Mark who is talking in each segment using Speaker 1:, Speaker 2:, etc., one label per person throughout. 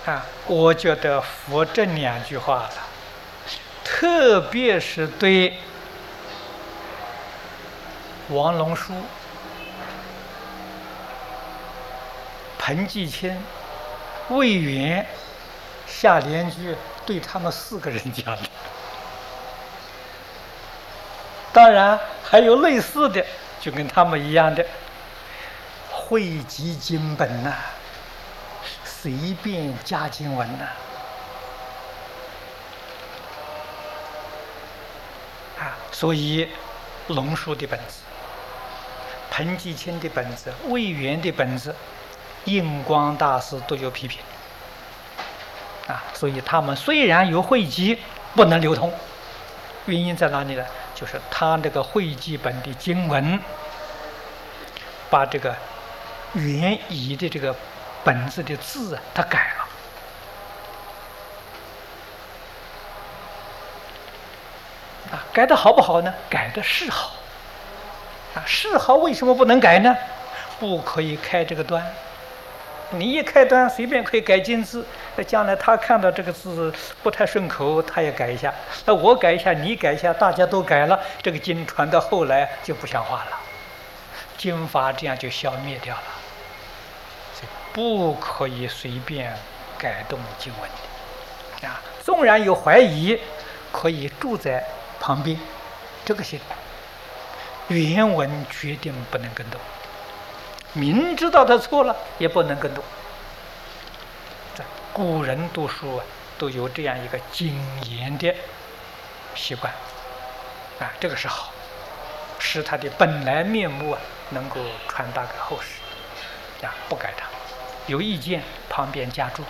Speaker 1: 我觉得佛这两句话了，特别是对王龙书、彭继清、魏源、夏莲居，对他们4个人讲的。当然还有类似的，就跟他们一样的汇集经本呐，随便加经文呐，所以龙树的本子、彭继清的本子、魏源的本子，印光大师都有批评所以他们虽然有汇集，不能流通，原因在哪里呢？就是他这个汇集本的经文，把这个原疑的这个本子的字他改了。改的好不好呢？改的是好。是好，为什么不能改呢？不可以开这个端。你一开端，随便可以改经字。将来他看到这个字不太顺口，他也改一下。我改一下，你改一下，大家都改了，这个经传到后来就不像话了，经法这样就消灭掉了。不可以随便改动经文的纵然有怀疑，可以注在旁边，这个行。原文决定不能更动，明知道他错了也不能更动。古人读书都有这样一个谨严的习惯这个是好，使他的本来面目能够传达给后世不改它，有意见旁边加注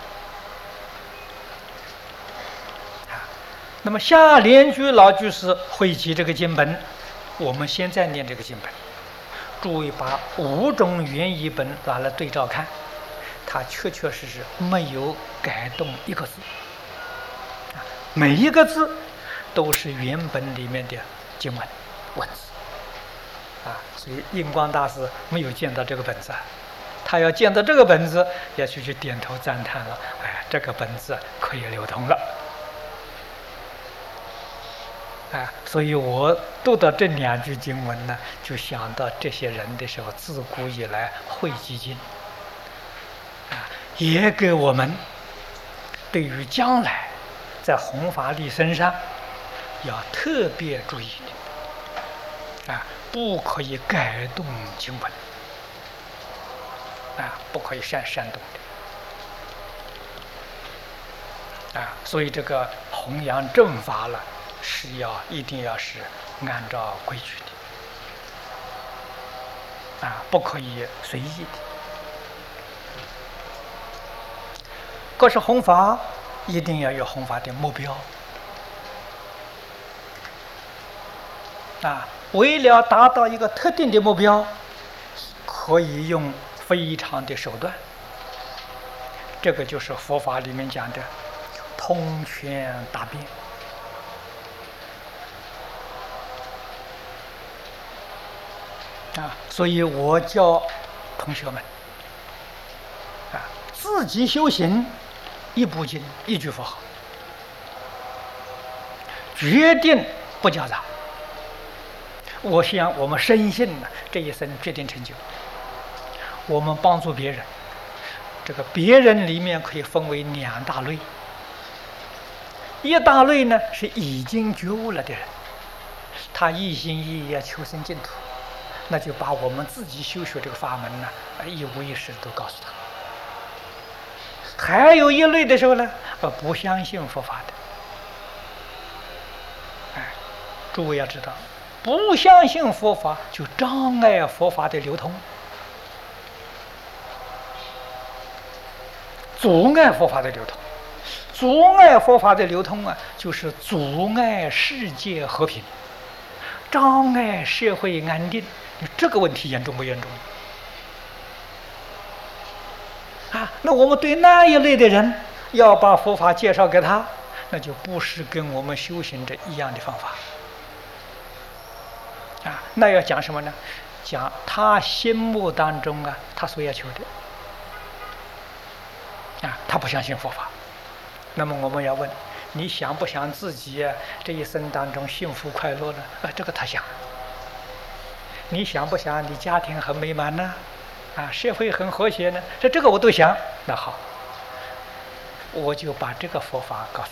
Speaker 1: 那么夏莲居老居士汇集这个经本，我们现在念这个经本，注意把5种原译本拿来对照看，它确确实实没有改动一个字，每一个字都是原本里面的经文文字所以印光大师没有见到这个本子，他要见到这个本子，也许去点头赞叹了，这个本子可以流通了所以我读到这2句经文呢，就想到这些人的时候，自古以来汇集经也给我们对于将来在弘法利生上要特别注意的不可以改动经文不可以煽动的所以这个弘扬正法了，是一定要是按照规矩的不可以随意的。可是弘法一定要有弘法的目标为了达到一个特定的目标，可以用非常的手段，这个就是佛法里面讲的通权达变所以我教同学们自己修行，一部经一句佛号，决定不夹杂。我想我们深信这一生决定成就。我们帮助别人，这个别人里面可以分为2大类，一大类呢是已经觉悟了的人，他一心一意要求生净土，那就把我们自己修学这个法门一五一十都告诉他。还有一类的时候呢，不相信佛法的，诸位要知道，不相信佛法就障碍佛法的流通，阻碍佛法的流通，阻碍佛法的流通就是阻碍世界和平，障碍社会安定。这个问题严重不严重那我们对那一类的人要把佛法介绍给他，那就不是跟我们修行者一样的方法那要讲什么呢？讲他心目当中他所要求的他不相信佛法。那么我们要问，你想不想自己这一生当中幸福快乐呢？这个他想。你想不想你家庭很美满呢？社会很和谐呢？这个我都想。那好，我就把这个佛法告诉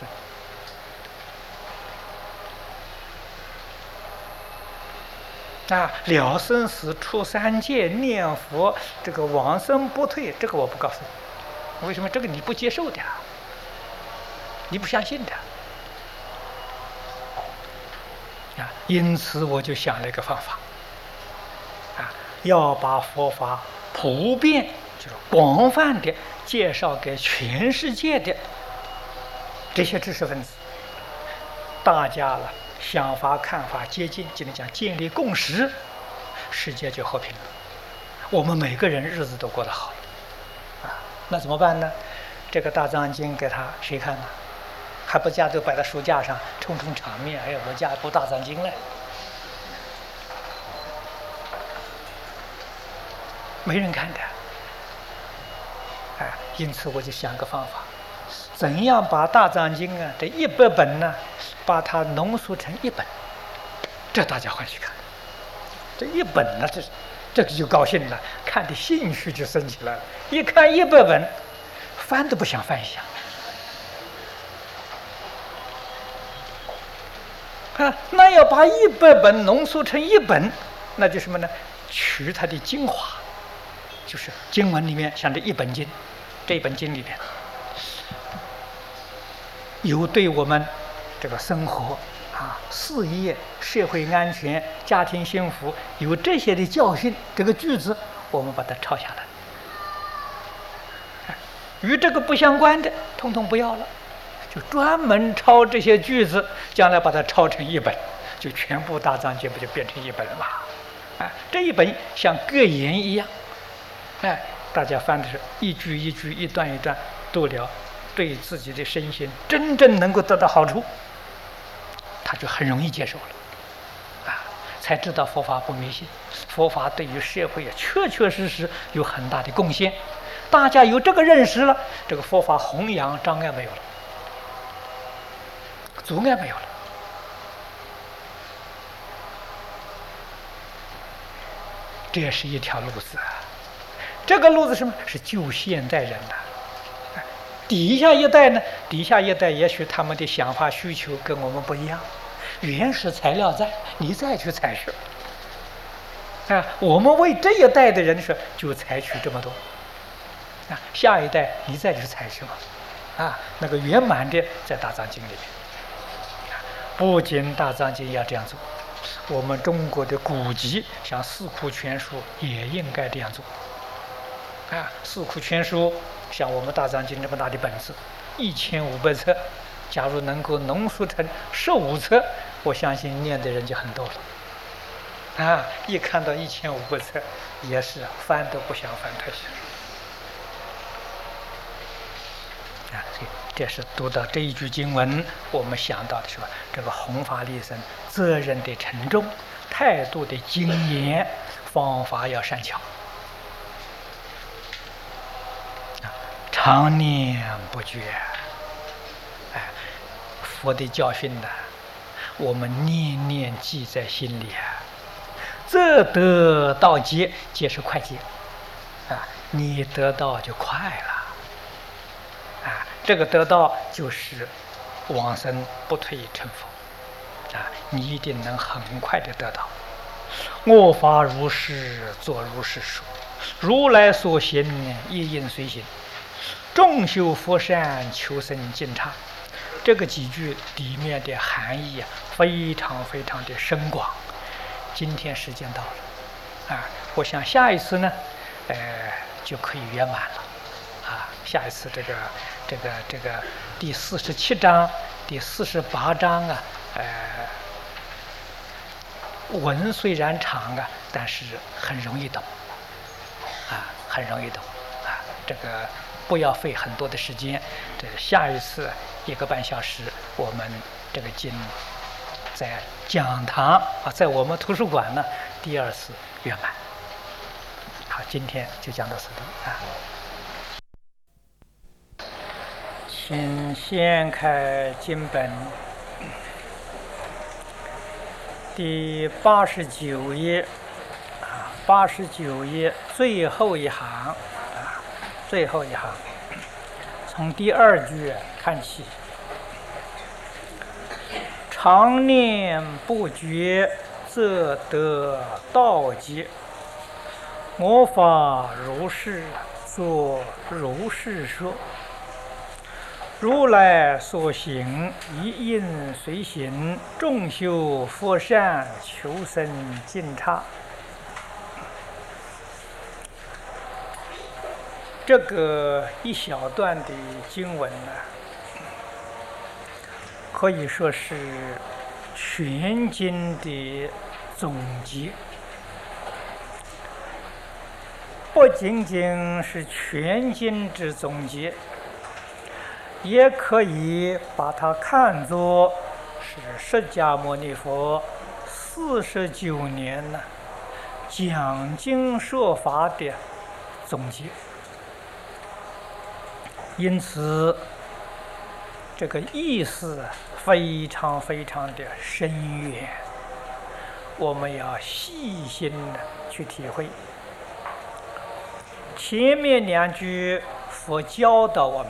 Speaker 1: 你。了生死、出三界、念佛，这个往生不退，这个我不告诉你。为什么？这个你不接受的，你不相信的。因此我就想了一个方法，要把佛法普遍，就是广泛的介绍给全世界的这些知识分子，大家了想法看法接近，今天讲建立共识，世界就和平了，我们每个人日子都过得好了。那怎么办呢？这个大藏经给他谁看呢？还不家都摆在书架上充场面，哎呀，我家读大藏经了，没人看的。因此我就想个方法，怎样把大藏经这100本呢，把它浓缩成1本，这大家欢喜看。这1本呢，这个就高兴了，看的兴趣就升起来了。一看100本，翻都不想翻一下。那要把100本浓缩成1本，那就什么呢？取它的精华，就是经文里面，像这1本经，这1本经里边有对我们这个生活事业、社会安全、家庭幸福有这些的教训，这个句子我们把它抄下来。与这个不相关的统统不要了，就专门抄这些句子，将来把它抄成1本，就全部大藏经不就变成1本了吗？这1本像格言一样，大家翻的是一句一句、一段一段读了，对自己的身心真正能够得到好处，他就很容易接受了，才知道佛法不迷信，佛法对于社会确确实实有很大的贡献。大家有这个认识了，这个佛法弘扬障碍没有了，阻碍没有了。这是一条路子，这个路子什么？是救现代人的。底下一代呢？底下一代也许他们的想法需求跟我们不一样，原始材料在，你再去采取。我们为这一代的人说，就采取这么多。下一代你再去采取嘛。那个圆满的在大藏经里面。不仅大藏经要这样做，我们中国的古籍像四库全书也应该这样做。四库全书像我们大藏经这么大的本子，1500册，假如能够浓缩成15册，我相信念的人就很多了。一看到1500册，也是翻都不想翻太下。这是读到这一句经文，我们想到的是吧？这个弘法利生责任的沉重，态度的精严，方法要善巧，常念不绝。佛的教训呢，我们念念记在心里这得到劫，劫是快捷你得到就快了。这个得到就是往生不退成佛你一定能很快的得到。我法如是，作如是说，如来所行，一应随行，众修佛善，求生净刹。这个几句里面的含义非常非常的深广。今天时间到了我想下一次呢就可以圆满了下一次这个第47章、第48章文虽然长但是很容易懂很容易懂这个不要费很多的时间。这下一次1个半小时，我们这个经在讲堂在我们图书馆呢第2次圆满。好，今天就讲到此地请掀开经本第89页，89页最后一行，最后一行，从第2句看起。常念不绝，则得道解。我法如是，作如是说。如来所行，一应随行，众修佛善，求生净刹。这个一小段的经文呢，可以说是全经的总结，不仅仅是全经之总结，也可以把它看作是释迦牟尼佛49年呢讲经说法的总结。因此这个意思非常非常的深远，我们要细心的去体会。前面2句佛教导我们，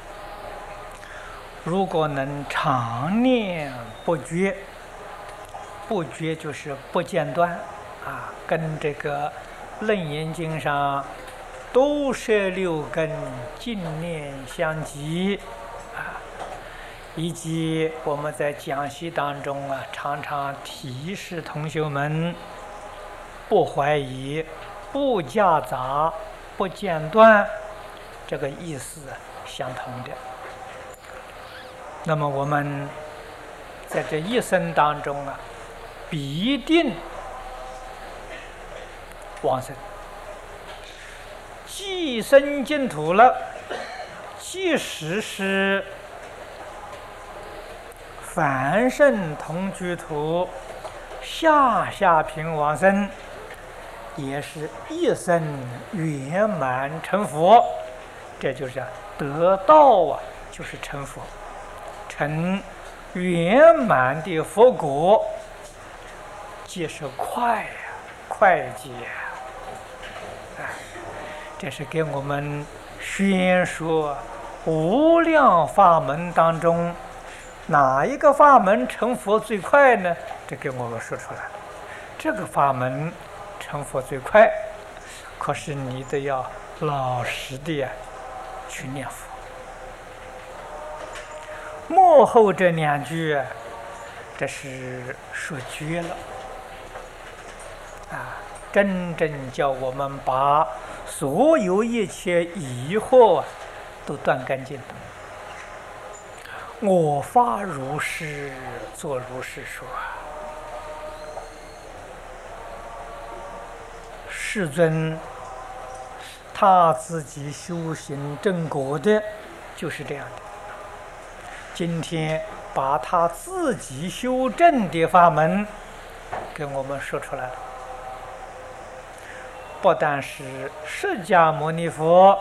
Speaker 1: 如果能常念不绝，不绝就是不间断啊，跟这个《楞严经》上都摄6根净念相继啊，以及我们在讲习当中啊，常常提示同学们不怀疑、不夹杂、不间断，这个意思相同的。那么我们在这一生当中啊，必定往生。既生净土了，即使是凡圣同居土，下品往生，也是一生圆满成佛。这就是得道啊，就是成佛，成圆满的佛果，即是快捷。这是给我们宣说无量法门当中哪一个法门成佛最快呢？这给我们说出来。这个法门成佛最快，可是你得要老实的去念佛。幕后这2句这是说绝了啊，真正叫我们把所有一切疑惑都断干净了。我法如是，作如是说。世尊他自己修行正果的就是这样的。今天把他自己修正的法门给我们说出来了。不但是释迦牟尼佛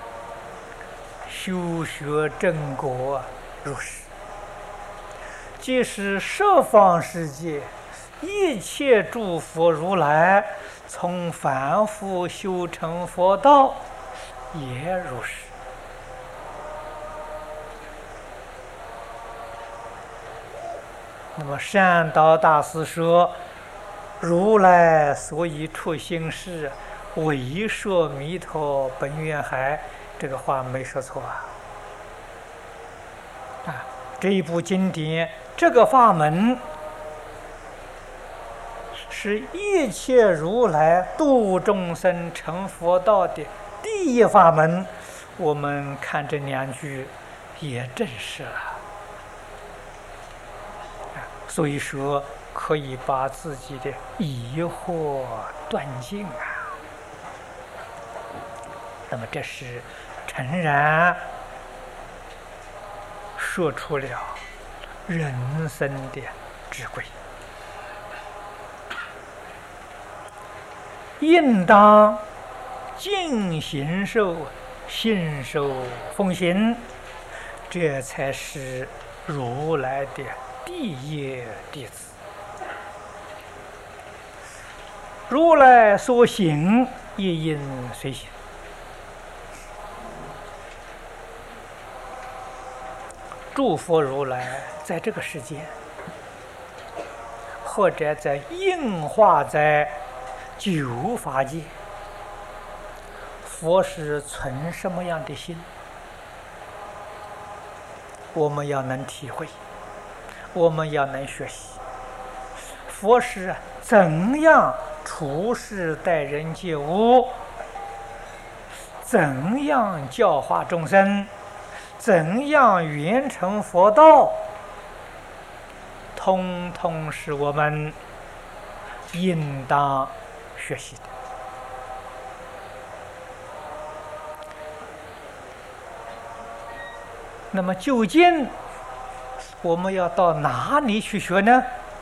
Speaker 1: 修学正果如是，即使十方世界一切诸佛如来从凡夫修成佛道也如是。那么善导大师说，如来所以出行事，为说弥陀本愿海，这个话没说错啊！这一部经典，这个法门是一切如来度众生成佛道的第一法门。我们看这2句也证实了，所以说可以把自己的疑惑断尽啊。那么这是诚然说出了人生的智慧，应当尽形受，信受奉行， 这才是如来的第一弟子。如来所行，亦应随行。诸佛如来在这个世间，或者在应化在九法界，佛是存什么样的心？我们要能体会，我们要能学习。佛是怎样处事待人接物，怎样教化众生，怎样圆成佛道，通通是我们应当学习的。那么究竟我们要到哪里去学呢？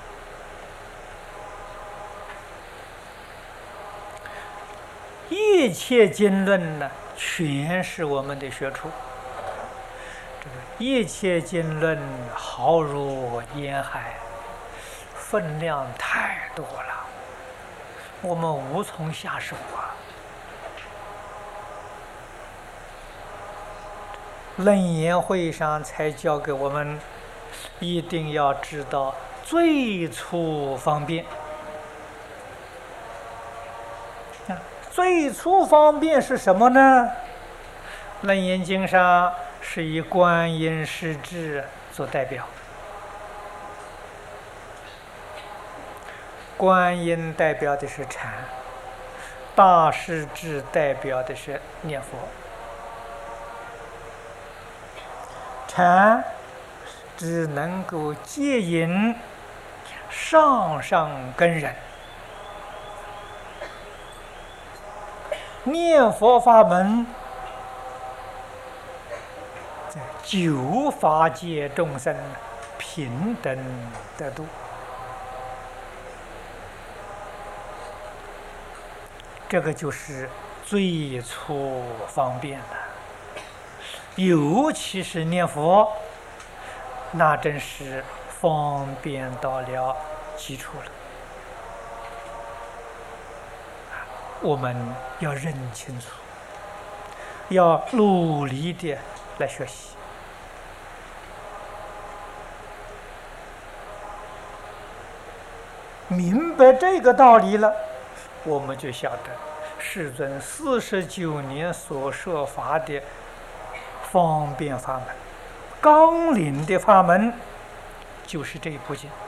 Speaker 1: 一切经论呢，全是我们的学处。这个一切经论浩如烟海，分量太多了，我们无从下手啊。楞严会上才教给我们，一定要知道最粗方便。最粗方便是什么呢？楞严经上是以观音势至做代表，观音代表的是禅，大势至代表的是念佛。禅只能够接引上上根人，念佛法门在九法界众生平等得度，这个就是最粗方便的。尤其是念佛，那真是方便到了极处了。我们要认清楚，要努力的来学习。明白这个道理了，我们就晓得世尊49年所说法的方便法门、纲领的法门，就是这部经。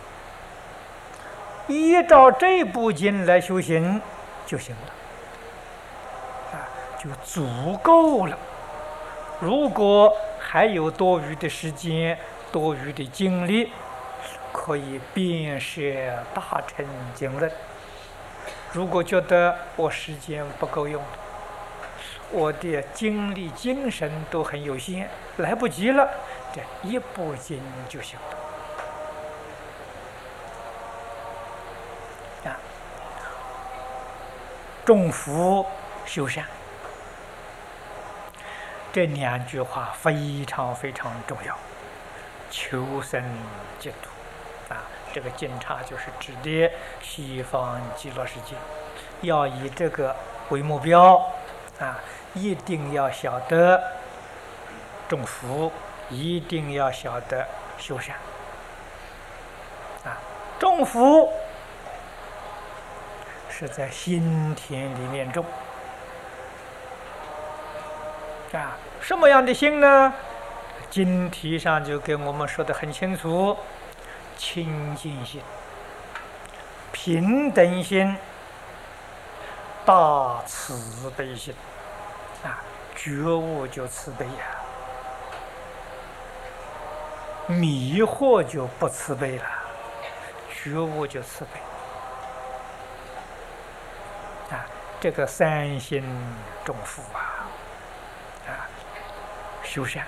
Speaker 1: 依照这部经来修行就行了，就足够了。如果还有多余的时间、多余的精力，可以遍摄大乘经论。如果觉得我时间不够用，我的精力、精神都很有限，来不及了，这一部经就行了。种福修善，这2句话非常非常重要。求生净土这个净刹就是指的西方极乐世界，要以这个为目标一定要晓得种福，一定要晓得修善种福是在心田里面种什么样的心呢？经题上就给我们说得很清楚：清净心、平等心、大慈悲心觉悟就慈悲迷惑就不慈悲了，觉悟就慈悲这个3心种福修善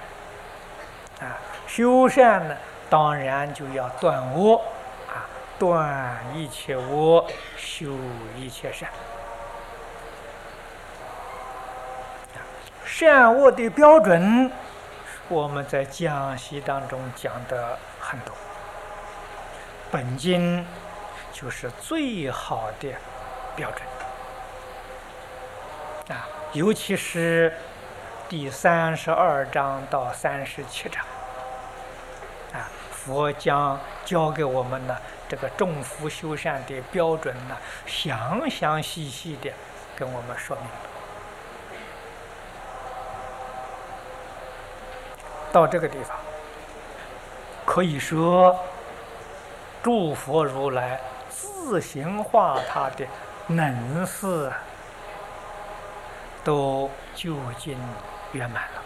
Speaker 1: 修善呢，当然就要断恶断一切恶，修一切善。善恶的标准我们在讲习当中讲的很多。本经就是最好的标准啊，尤其是第32章到37章啊，佛将教给我们呢这个众福修善的标准呢，详详细细的跟我们说明了。到这个地方，可以说诸佛如来自行化他的能事都究竟圆满了。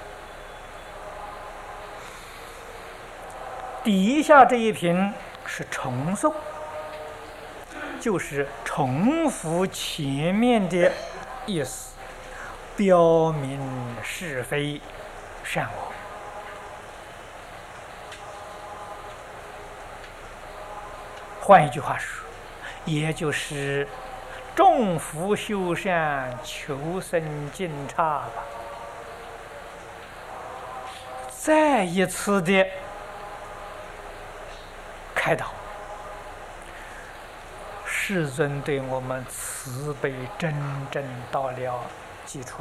Speaker 1: 底下这一品是重诵，就是重复前面的意思，标明是非善恶。换一句话说，也就是众福修善，求生尽刹了。再一次的开导，世尊对我们慈悲真正到了基础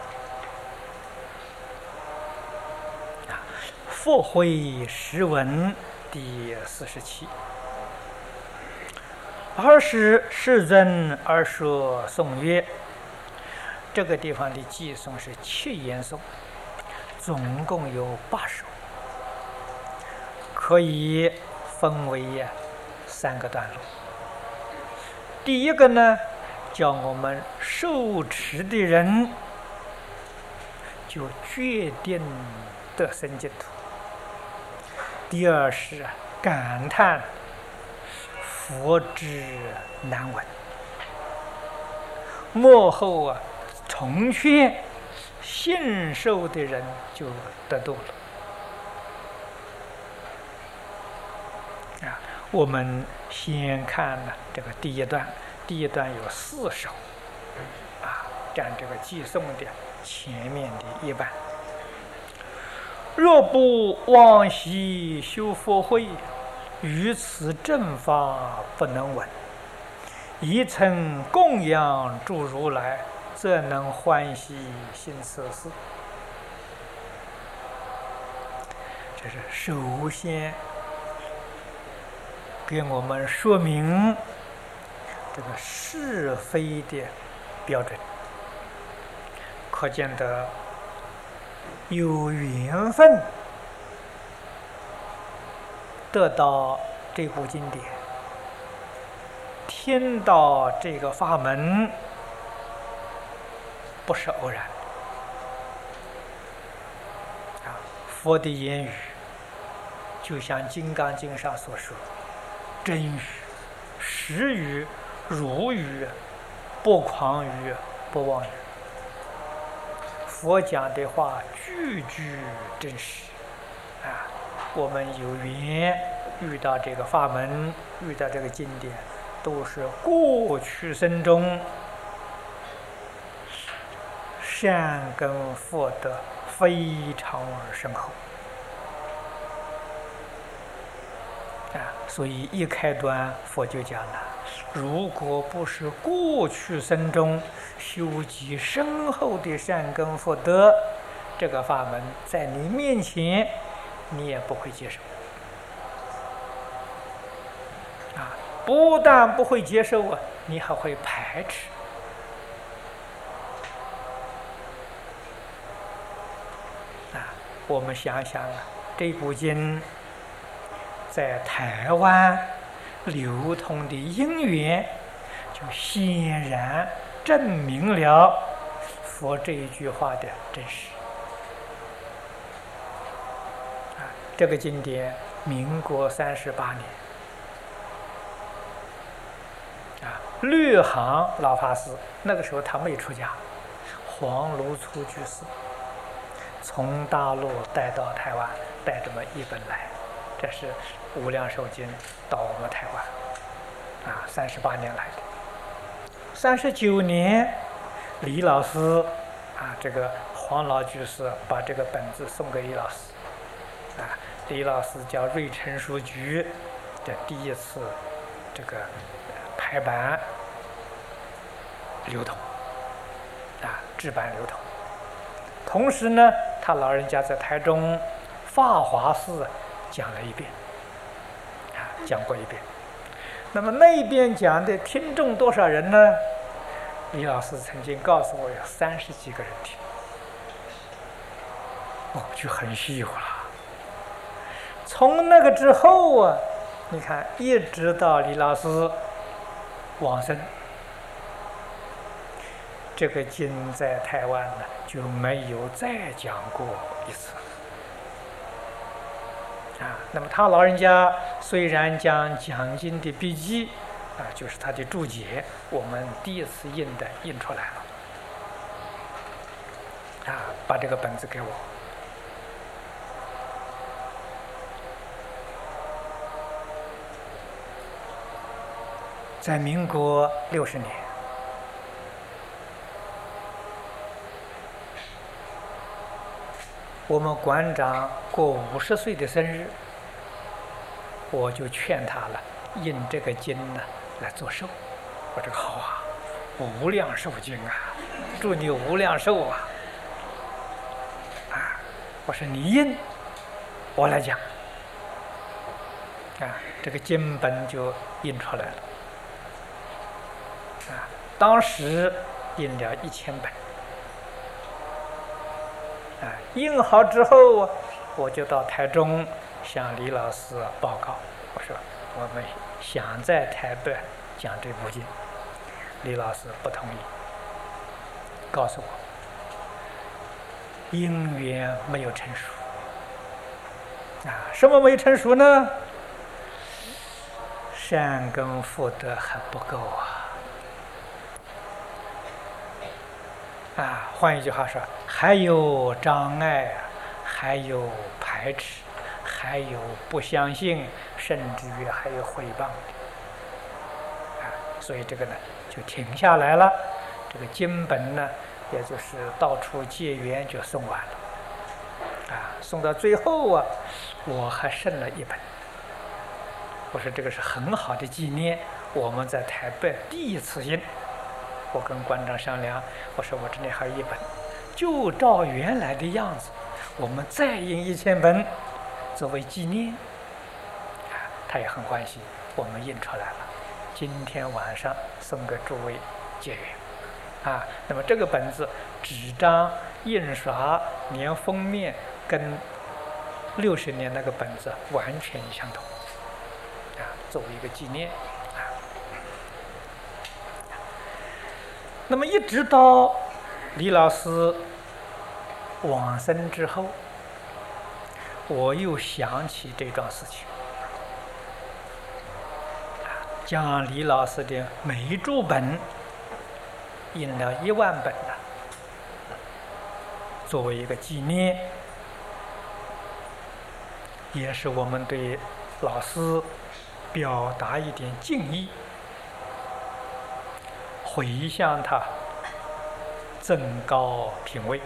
Speaker 1: 了。佛慧实文第47。尔时世尊而说颂曰：这个地方的偈颂是7言颂，总共有8首，可以分为3个段落。第一个呢，叫我们受持的人就决定得生净土。第二是感叹佛之难闻，末后重劝信受的人就得度了。我们先看这个第一段，第一段有4首，占这个偈颂的前面的一半。若不往昔修佛慧，于此正法不能闻，亦曾供养诸如来，则能欢喜行此事。这是首先给我们说明这个是非的标准，可见得有缘分得到这部经典，听到这个法门，不是偶然佛的言语就像《金刚经》上所说，真语、实语、如语，不诳语，不妄语。佛讲的话句句真实我们有缘遇到这个法门，遇到这个经典，都是过去生中善根福德非常深厚所以一开端佛就讲了，如果不是过去生中修积深厚的善根福德，这个法门在你面前你也不会接受不但不会接受你还会排斥我们想想这部经在台湾流通的因缘，就显然证明了佛这一句话的真实这个经典民国38年律航老法师那个时候他没出家，黄如初居士从大陆带到台湾，带这么一本来，这是无量寿经到我们台湾38年来的。39年李老师这个黄老居士把这个本子送给李老师李老师叫瑞成书局的第一次这个排版流通，制版流通。同时呢，他老人家在台中法华寺讲了一遍，讲过一遍。那么那边讲的听众多少人呢？李老师曾经告诉我有30几个人听，我就很稀有了。从那个之后啊，你看一直到李老师往生，这个经在台湾呢就没有再讲过一次。那么他老人家虽然将讲经的笔记就是他的注解，我们第一次印出来了，把这个本子给我。在民国60年，我们馆长过50岁的生日，我就劝他了，印这个经呢来做寿。我说好啊，无量寿经啊，祝你无量寿啊！我说你印，我来讲。这个经本就印出来了。当时印了1000本。印好之后，我就到台中向李老师报告，我说我们想在台北讲这部经。李老师不同意，告诉我因缘没有成熟。什么没成熟呢？善根福德还不够换一句话说，还有障碍，还有排斥，还有不相信，甚至于还有诽谤所以这个呢就停下来了。这个经本呢，也就是到处结缘就送完了送到最后我还剩了1本。我说这个是很好的纪念，我们在台北第一次印。我跟馆长商量，我说我这里还有1本，就照原来的样子，我们再印1000本作为纪念。他也很欢喜，我们印出来了，今天晚上送给诸位结缘那么这个本子纸张印刷连封面跟60年那个本子完全相同作为一个纪念那么一直到李老师往生之后，我又想起这桩事情，将李老师的每注本印了1万本作为一个纪念，也是我们对老师表达一点敬意，回向他，增高品位。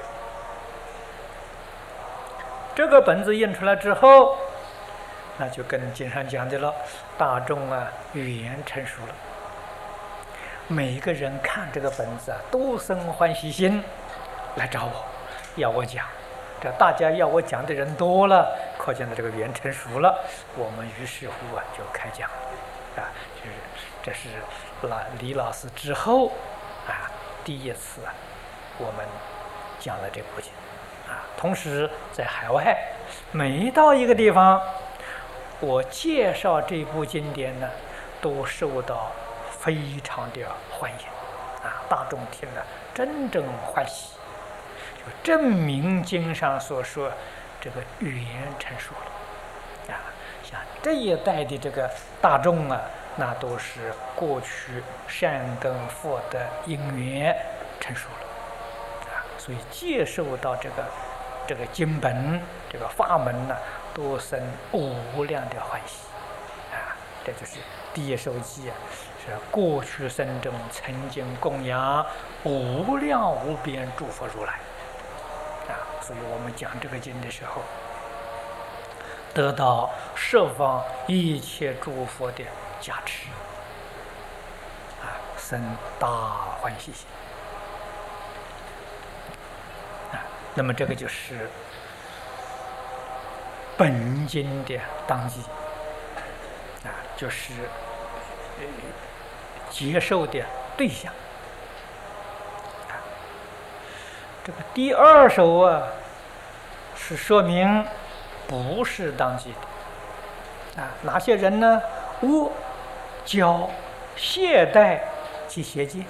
Speaker 1: 这个本子印出来之后，那就跟经上讲的了，大众语言成熟了，每一个人看这个本子都生欢喜心来找我，要我讲。这大家要我讲的人多了，可见的这个语言成熟了，我们于是乎就开讲就是这是李老师之后第一次我们讲了这部经同时在海外每到一个地方，我介绍这部经典呢，都受到非常的欢迎大众听了真正欢喜，就证明经上所说这个语言成熟了像这一代的这个大众那都是过去善根福德因缘成熟了所以接受到这个经本这个法门呢，都生无量的欢喜这就是第一首偈是过去生中曾经供养无量无边诸佛如来所以我们讲这个经的时候， 得到十方一切诸佛的加持，生大欢喜心。那么这个就是本经的当机，就是接受的对象。这个第二首是说明不是当机的。哪些人呢？恶、骄、懈怠及邪见。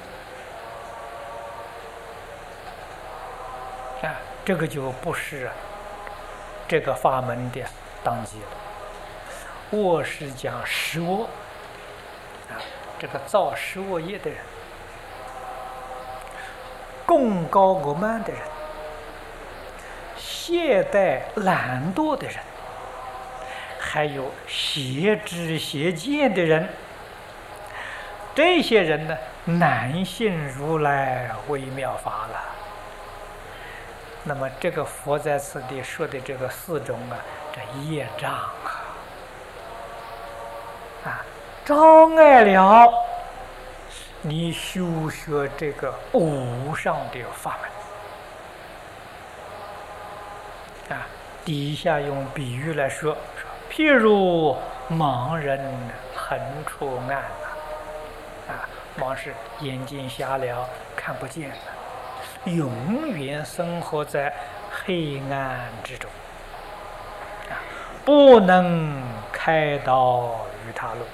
Speaker 1: 这个就不是这个法门的当机了。恶是讲十恶，这个造十恶业的人，贡高我慢的人，懈怠懒惰的人，还有邪知邪见的人，这些人呢，难信如来微妙法了。那么这个佛在此地说的这个四种这业障障碍了你修学这个无上的法门。底下用比喻来说，譬如盲人横出暗盲是眼睛瞎了，看不见了，永远生活在黑暗之中，不能开导于他路。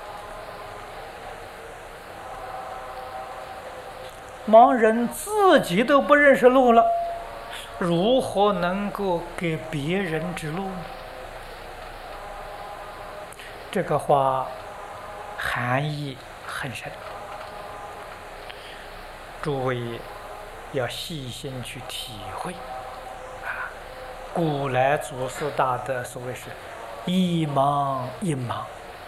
Speaker 1: 盲人自己都不认识路了，如何能够给别人指路呢？这个话含义很深，诸位要细心去体会。古来祖师大德所谓是一盲一盲，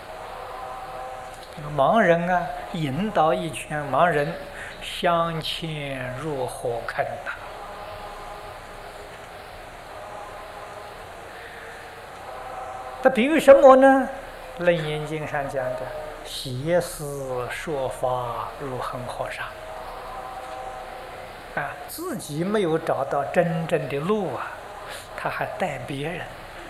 Speaker 1: 盲人引导一群盲人向前入火坑它比喻什么呢？楞严经上讲的邪思说法如恒河沙，自己没有找到真正的路他还带别人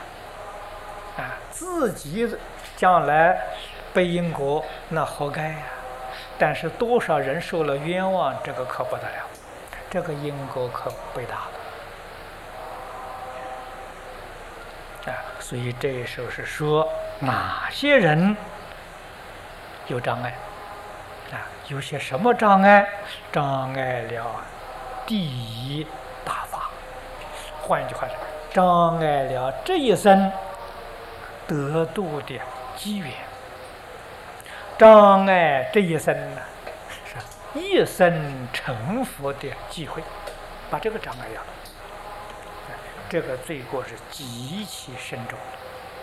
Speaker 1: 自己将来背因果那活该但是多少人受了冤枉，这个可不得了，这个因果可背大了所以这一首是说哪些人有障碍有些什么障碍？障碍了第一大法，换一句话说，障碍了这一生得度的机缘，障碍这一生是一生成佛的机会，把这个障碍掉了，这个罪过是极其深重的。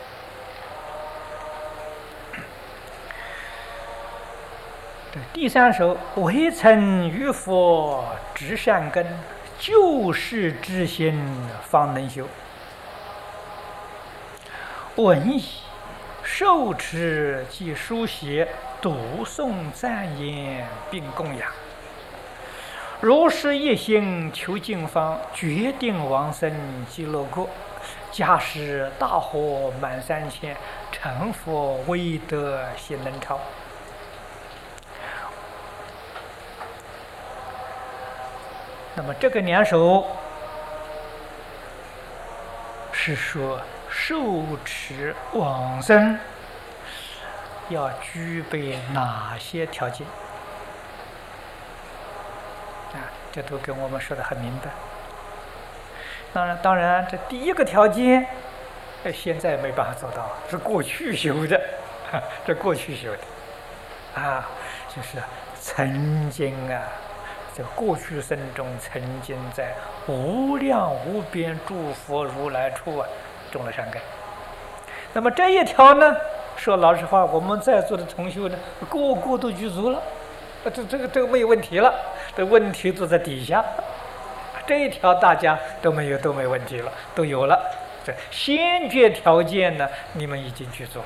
Speaker 1: 第三首，未曾于佛植善根，救世之心方能修。文艺受持及书写，读诵赞言并供养。如是一心求净方，决定往生极乐国。假使大火满3000，成佛威德显能超。那么这个2首是说受持往生要具备哪些条件这都跟我们说得很明白。当然这第一个条件现在没办法做到，是过去修的这过去修的就是曾经在过去生中曾经在无量无边诸佛如来处种了善根。那么这一条呢，说老实话，我们在座的同修呢，个个都具足了，这个没有问题了，这问题都在底下。这一条大家都没问题了，都有了这先决条件呢，你们已经去做了。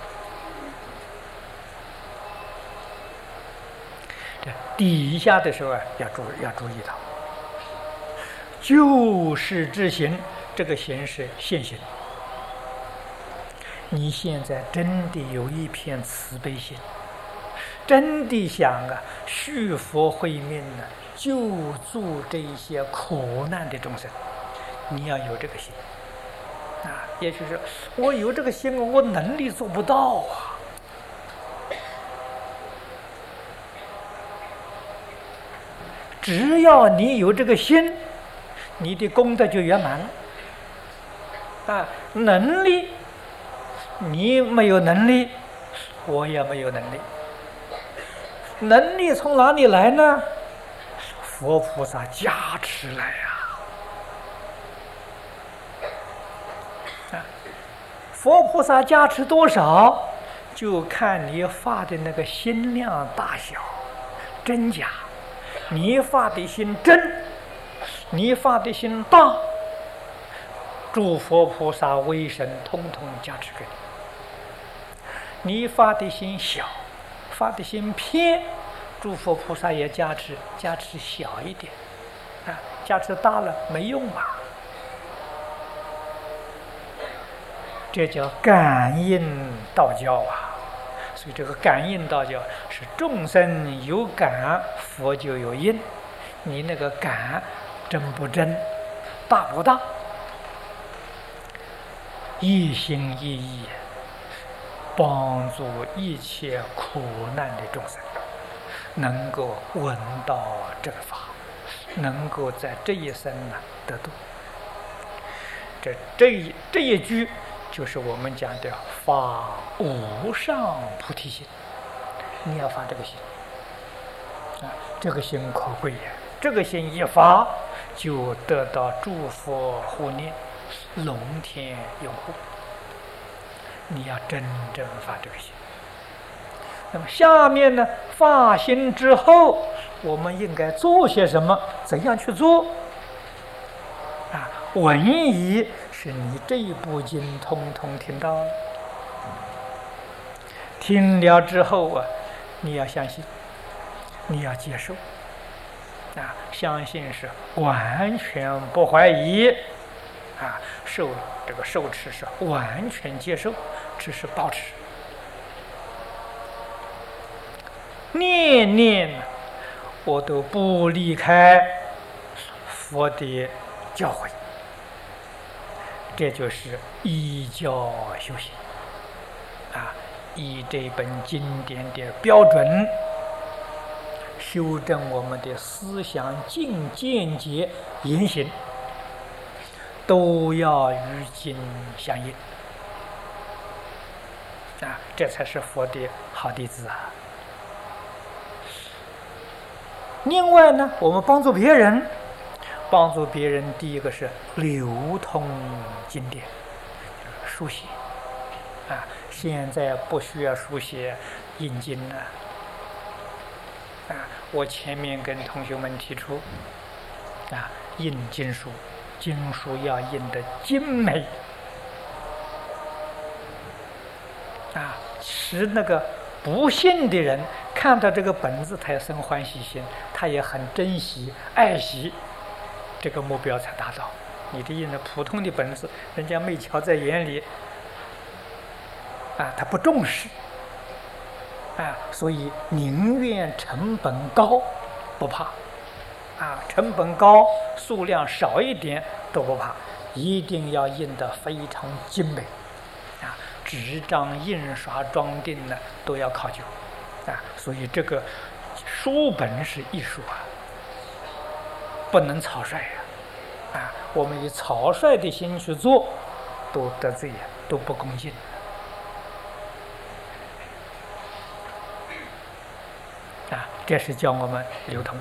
Speaker 1: 这底下的时候啊，要注意到，救世之行，这个行是现行。你现在真的有一片慈悲心，真的想啊续佛慧命呢，救助这一些苦难的众生，你要有这个心啊。也许是我有这个心，我能力做不到啊。只要你有这个心，你的功德就圆满了啊。能力，你没有能力，我也没有能力。能力从哪里来呢？佛菩萨加持来呀！佛菩萨加持多少，就看你发的那个心量大小、真假。你发的心真，你发的心大，诸佛菩萨威神通通加持给你。你发的心小，发的心偏，诸佛菩萨也加持小一点，啊，加持大了没用啊。这叫感应道教啊。所以这个感应道教是众生有感，佛就有应。你那个感真不真，大不大？一心一意帮助一切苦难的众生，能够闻到正法，能够在这一生呢得度。这一句就是我们讲的发无上菩提心，你要发这个心啊，这个心可贵呀！这个心一发，就得到诸佛护念，龙天拥护。你要真正发这个心。那么下面呢，发心之后，我们应该做些什么？怎样去做？啊，文仪是你这一部经通通听到了，听了之后啊，你要相信，你要接受，啊，相信是完全不怀疑，啊，受持是完全接受，只是保持，念念我都不离开佛的教诲。这就是依教修行啊，以这本经典的标准修正我们的思想境见解言行，都要与经相应啊，这才是佛的好弟子啊。另外呢，我们帮助别人，第一个是流通经典，书写啊。现在不需要书写印经了啊。我前面跟同学们提出啊，印经书，经书要印得精美啊，使那个不信的人看到这个本子，他也生欢喜心，他也很珍惜爱惜。这个目标才达到。你这印的普通的本子，人家没瞧在眼里，啊，他不重视，啊，所以宁愿成本高，不怕，啊，成本高，数量少一点都不怕，一定要印得非常精美，啊，纸张、印刷、装订呢都要考究，啊，所以这个书本是艺术啊。不能草率啊！我们以草率的心去做，都得罪，都不恭敬啊！这是教我们流通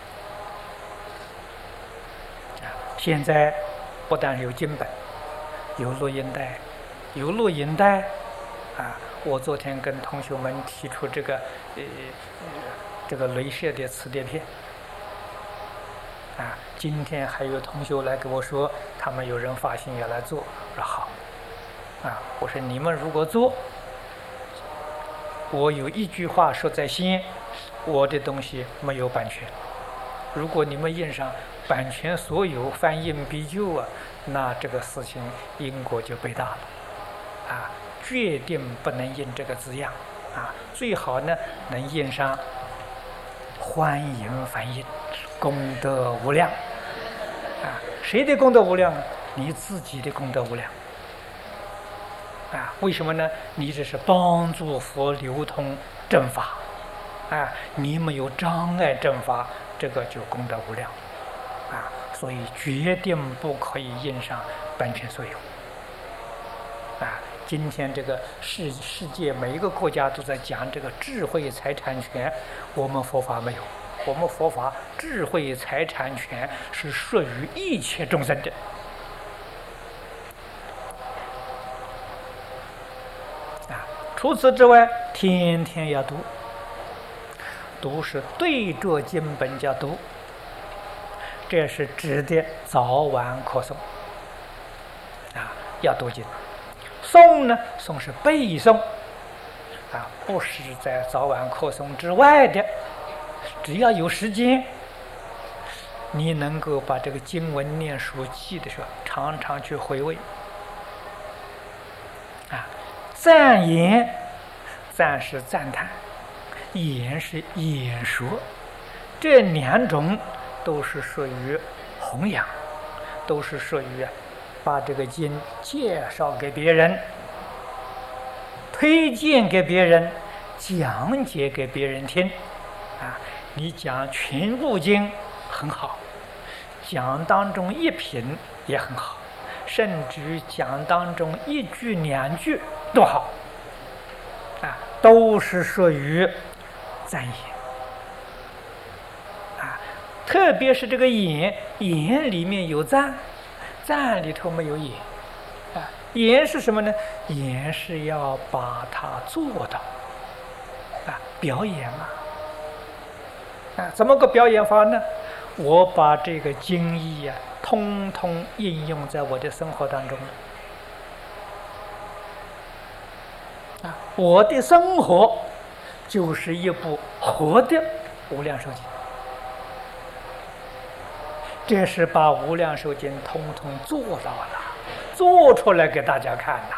Speaker 1: 啊！现在不但有经本，有录音带，啊！我昨天跟同学们提出这个镭射的磁碟片。 今天还有同学来跟我说，他们有人发心要来做，我说好。我说你们如果做，我有一句话说在先，我的东西没有版权。如果你们印上版权所有翻印必究那这个事情因果就被大了。决定不能印这个字样。最好呢能印上欢迎翻印，功德无量。谁的功德无量？你自己的功德无量。为什么呢？你这是帮助佛流通正法，你没有障碍正法，这个就功德无量。所以决定不可以印上版权所有。今天这个世界每一个国家都在讲这个智慧财产权，我们佛法没有。我们佛法智慧财产权是属于一切众生的。除此之外，天天要读，读是对着经本叫读，这是指的早晚课诵。要读经。诵呢，诵是背诵，不是在早晚课诵之外的。只要有时间，你能够把这个经文念熟记的时候，常常去回味。赞言，赞是赞叹，言是演说，这两种都是属于弘扬，都是属于把这个经介绍给别人，推荐给别人，讲解给别人听。你讲全部经很好，讲当中一品也很好，甚至于讲当中一句两句都好，都是属于赞言。特别是这个言，言里面有赞，赞里头没有言。言是什么呢？言是要把它做到，表演嘛。怎么个表演法呢？我把这个经义通通应用在我的生活当中。我的生活就是一部活的无量寿经，这是把无量寿经通通做到了，做出来给大家看呐。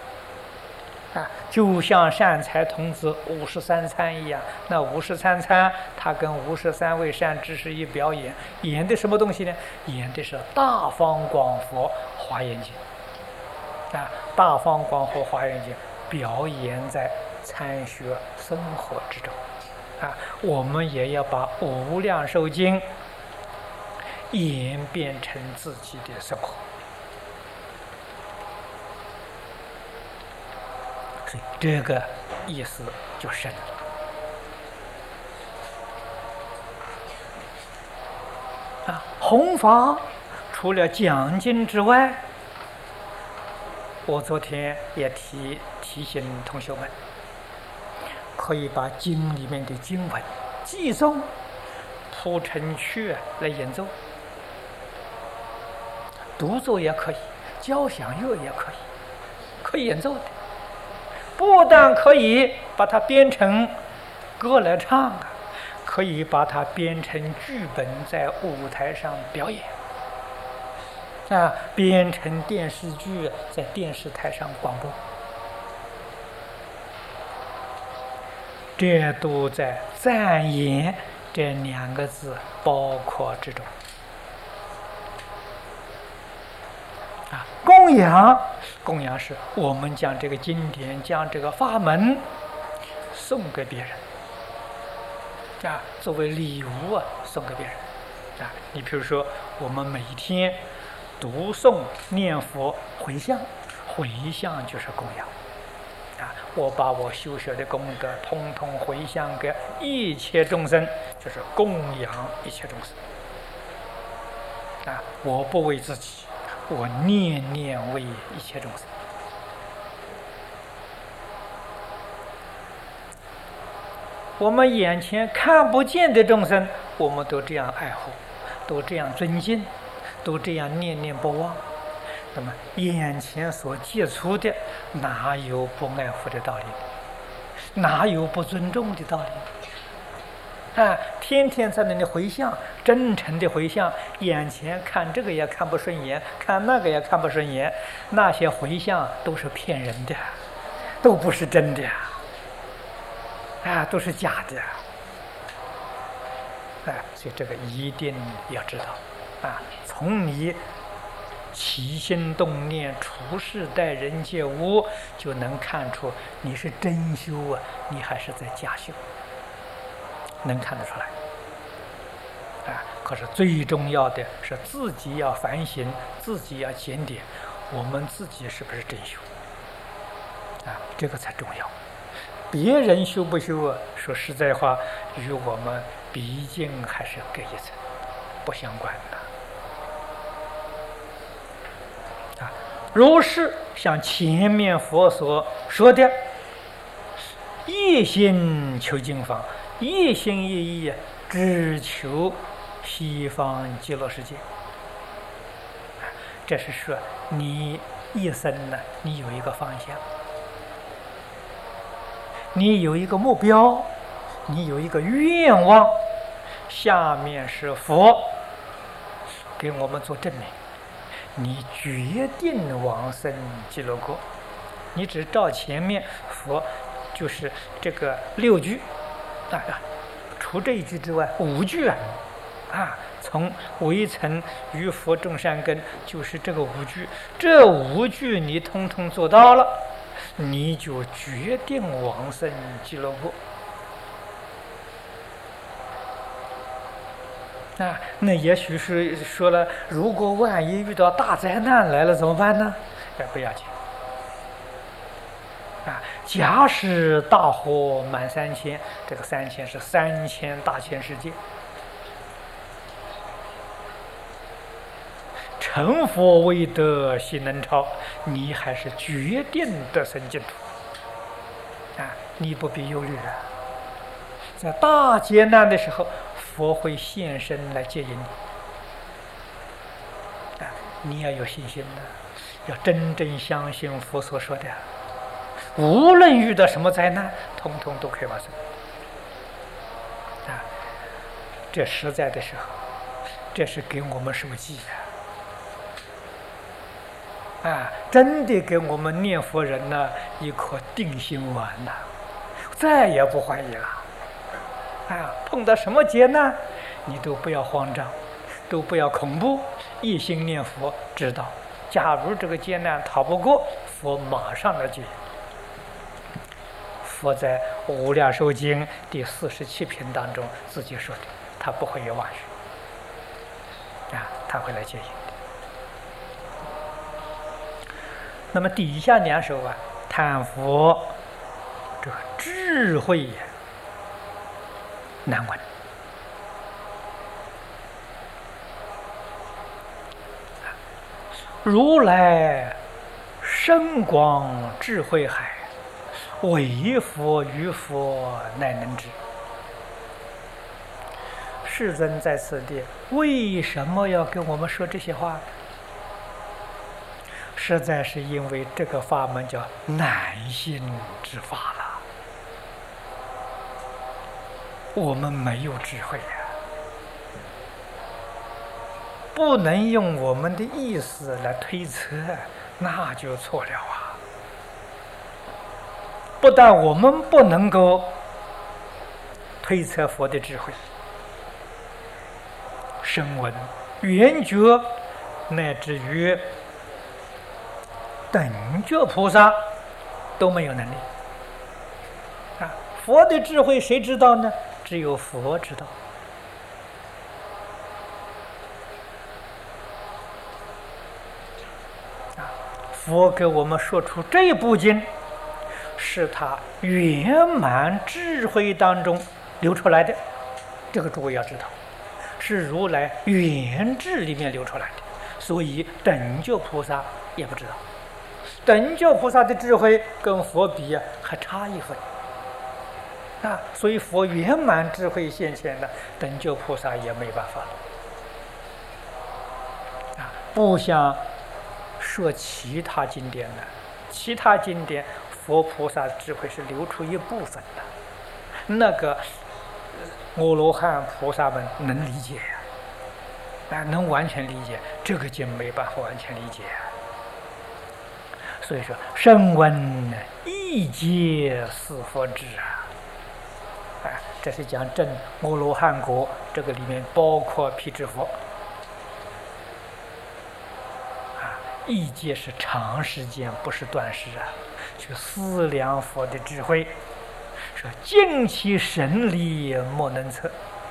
Speaker 1: 就像善财童子53参一样，那53参他跟53位善知识一表演，演的什么东西呢？演的是大方广佛华严经。大方广佛华严经表演在参学生活之中。我们也要把无量寿经演变成自己的生活。所以这个意思就深了。弘法除了讲经之外，我昨天也提醒同学们，可以把经里面的经文寄诵谱成曲来演奏，独奏也可以，交响乐也可以，可以演奏的。不但可以把它编成歌来唱可以把它编成剧本在舞台上表演，编成电视剧在电视台上广播，这都在赞言这2个字包括之中。供养是我们将这个经典，将这个法门送给别人，作为礼物送给别人。你比如说我们每天读诵念佛回向，回向就是供养。我把我修学的功德通通回向给一切众生，就是供养一切众生。我不为自己，我念念为一切众生。我们眼前看不见的众生，我们都这样爱护， 都这样尊敬，都这样念念不忘，那么眼前所接触的，哪有不爱护的道理？哪有不尊重的道理？啊，天天在那里回向，真诚的回向，眼前看这个也看不顺眼，看那个也看不顺眼，那些回向都是骗人的，都不是真的，啊，都是假的。所以这个一定要知道，啊，从你起心动念、处事待人接物，就能看出你是真修啊，你还是在假修，能看得出来。可是最重要的是自己要反省，自己要检点，我们自己是不是真修？这个才重要。别人修不修啊？说实在话，与我们毕竟还是隔一层，不相关的。如是像前面佛所说的，一心求净法，一心一意只求西方极乐世界。这是说你一生呢，你有一个方向，你有一个目标，你有一个愿望。下面是佛给我们做证明，你决定往生极乐国。你只照前面佛就是这个6句，除这一句之外5句从微尘于佛种善根，就是这个5句，这5句你通通做到了，你就决定往生极乐国。那也许是说了，如果万一遇到大灾难来了怎么办呢？不要紧。假使大火满3000，这个3000是3000大千世界，成佛未得悉能超，你还是决定得生净土。你不必忧虑了。在大劫难的时候，佛会现身来接引你。你要有信心的，要真正相信佛所说的，无论遇到什么灾难，通通都可以往生。这实在的时候，这是给我们受记的。真的给我们念佛人呢一颗定心丸呐，再也不怀疑了。碰到什么劫难，你都不要慌张，都不要恐怖，一心念佛，知道假如这个劫难逃不过，佛马上来接。佛在《无量寿经》第47品当中自己说的，他不会有妄语，他会来接引。那么底下2首叹佛这个智慧难闻。如来深广智慧海，唯佛于佛乃能知。世尊在此地为什么要跟我们说这些话？实在是因为这个法门叫难信之法了，我们没有智慧不能用我们的意思来推测，那就错了不但我们不能够推测佛的智慧、声闻、缘觉，乃至于等觉菩萨都没有能力。佛的智慧谁知道呢？只有佛知道。佛给我们说出这部经，是他圆满智慧当中流出来的，这个诸位要知道，是如来圆智里面流出来的，所以等觉菩萨也不知道。等觉菩萨的智慧跟佛比还差一分所以佛圆满智慧现前的，等觉菩萨也没办法不像说其他经典的，其他经典佛菩萨智慧是留出一部分的，那个阿罗汉菩萨们能理解呀，能完全理解。这个经没办法完全理解所以说，声闻一切是佛智这是讲证阿罗汉果，这个里面包括辟支佛一切是长时间，不是短时去思量佛的智慧，说尽其神力莫能测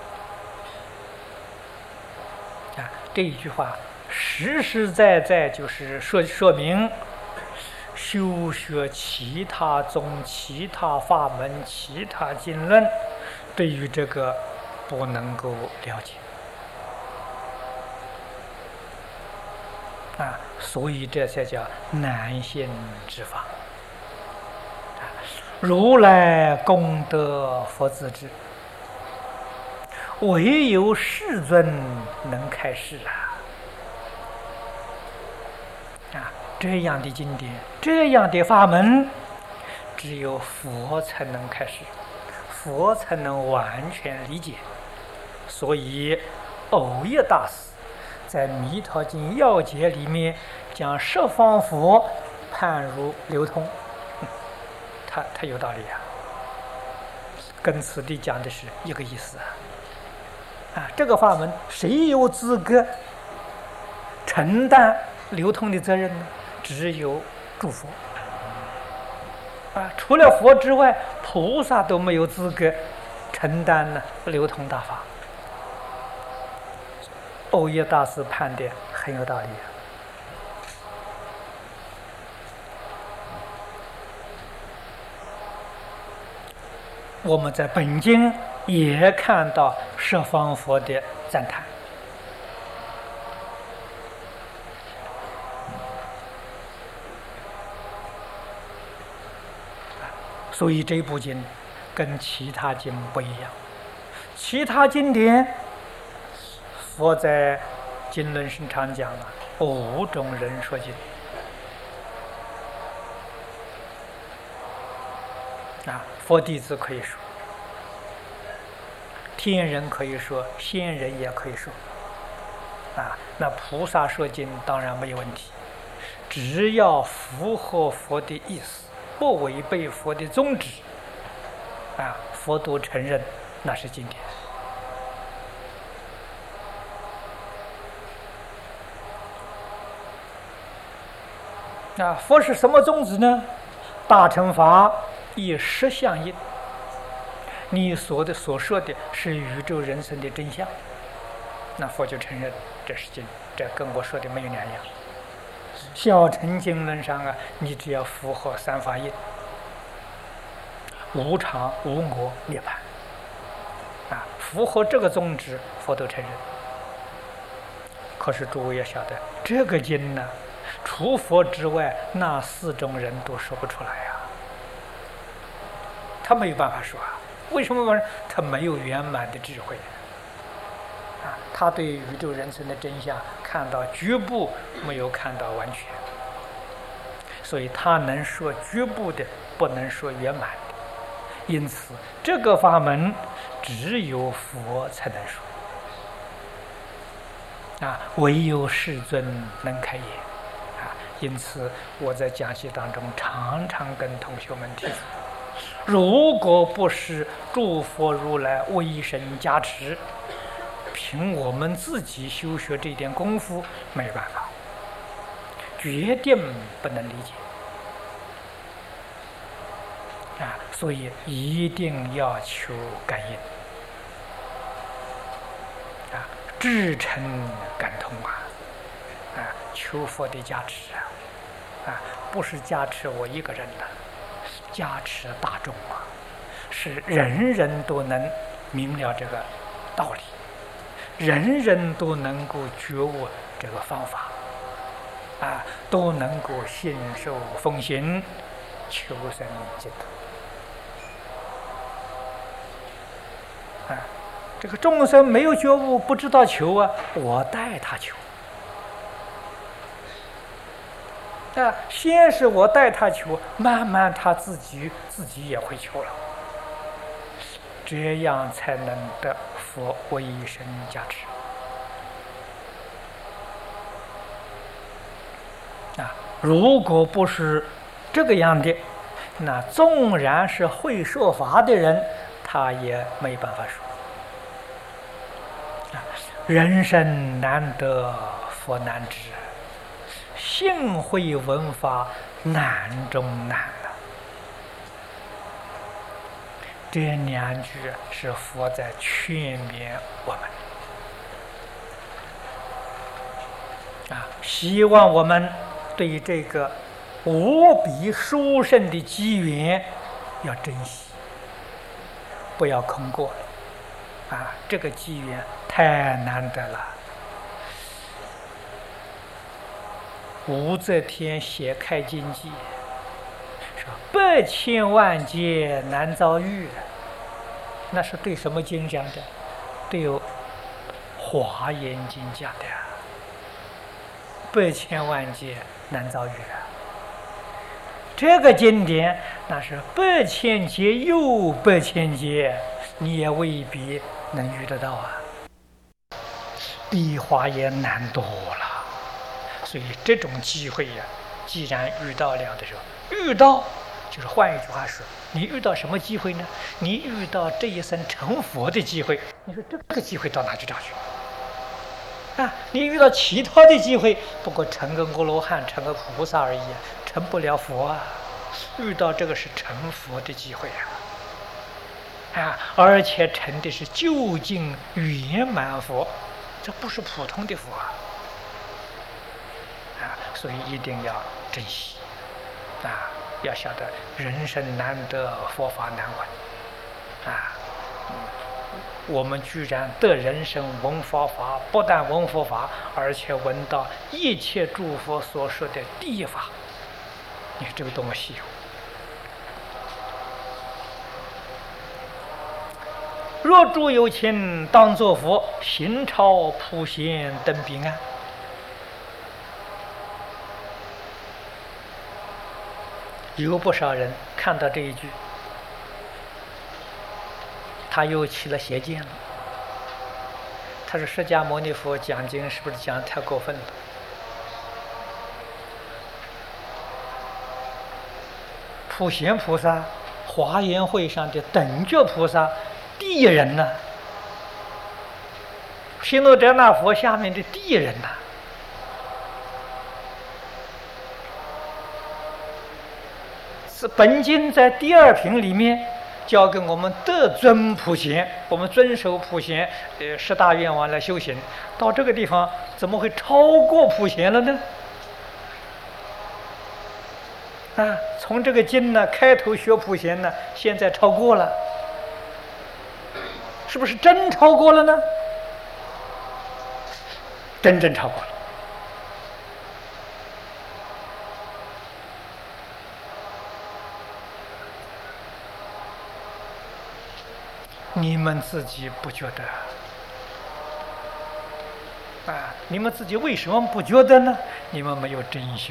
Speaker 1: 这一句话实实在在就是说明修学其他宗、其他法门、其他经论，对于这个不能够了解所以这才叫难信之法。如来功德佛自知，唯有世尊能开示这样的经典，这样的法门，只有佛才能开示，佛才能完全理解。所以藕益大师在《弥陀经要解》里面将十方佛判如流通，他有道理跟此地讲的是一个意思这个法门谁有资格承担流通的责任呢？只有诸佛除了佛之外，菩萨都没有资格承担流通大法。藕益大师判的很有道理我们在本经也看到十方佛的赞叹所以这部经跟其他经不一样。其他经典佛在经论上常讲了5种人说经佛弟子可以说，天人可以说，仙人也可以说那菩萨说经当然没有问题，只要符合佛的意思，不违背佛的宗旨佛都承认那是经典佛是什么宗旨呢？大乘法以实相应，你所说的是宇宙人生的真相，那佛就承认这是经，这跟我说的没有两样。小乘经论上你只要符合三法印，无常、无我、涅槃符合这个宗旨，佛都承认。可是诸位要晓得，这个经呢，除佛之外，那4种人都说不出来他没有办法说为什么？他没有圆满的智慧他对宇宙人生的真相看到局部，没有看到完全，所以他能说局部的，不能说圆满的。因此这个法门只有佛才能说唯有世尊能开言因此我在讲习当中常常跟同学们提出，如果不是诸佛如来威神加持，凭我们自己修学这点功夫没办法，决定不能理解所以一定要求感应至诚感通求佛的加持不是加持我一个人的，加持大众是人人都能明了这个道理，人人都能够觉悟这个方法都能够信受奉行，求生净土这个众生没有觉悟，不知道求我带他求先是我带他求，慢慢他自己也会求了，这样才能得佛唯生加持。如果不是这个样的，那纵然是会说法的人，他也没办法说。人生难得佛难知，信会闻法难中难了。这2句是佛在劝勉我们希望我们对这个无比殊胜的机缘要珍惜，不要空过了。这个机缘太难得了。武则天写《开经记》，说8千万劫难遭遇，那是对什么经讲的？对《华严经》讲的。8千万劫难遭遇这个经典那是8千劫又8千劫，你也未必能遇得到比华严难多了。所以这种机会既然遇到了的时候，遇到就是换一句话说，你遇到什么机会呢？你遇到这一生成佛的机会，你说这个机会到哪去找去？你遇到其他的机会，不过成个阿罗汉，成个菩萨而已，成不了佛遇到这个是成佛的机会而且成的是究竟圆满佛，这不是普通的佛所以一定要珍惜要晓得人生难得，佛法难闻我们居然得人生闻佛法，不但闻佛法，而且闻到一切诸佛所说的第一法，你这个多么稀有！若诸有情当作佛，行超普贤登彼岸。有不少人看到这一句，他又起了邪见了。他说：“释迦牟尼佛讲经是不是讲太过分了？普贤菩萨，华严会上的等觉菩萨，第一人呢？毗卢遮那佛下面的第一人呢？是本经在第2品里面。”教给我们得尊普贤，我们遵守普贤10大愿望来修行。到这个地方怎么会超过普贤了呢？从这个经呢开头学普贤呢，现在超过了，是不是真超过了呢？真正超过了。你们自己不觉得你们自己为什么不觉得呢？你们没有真修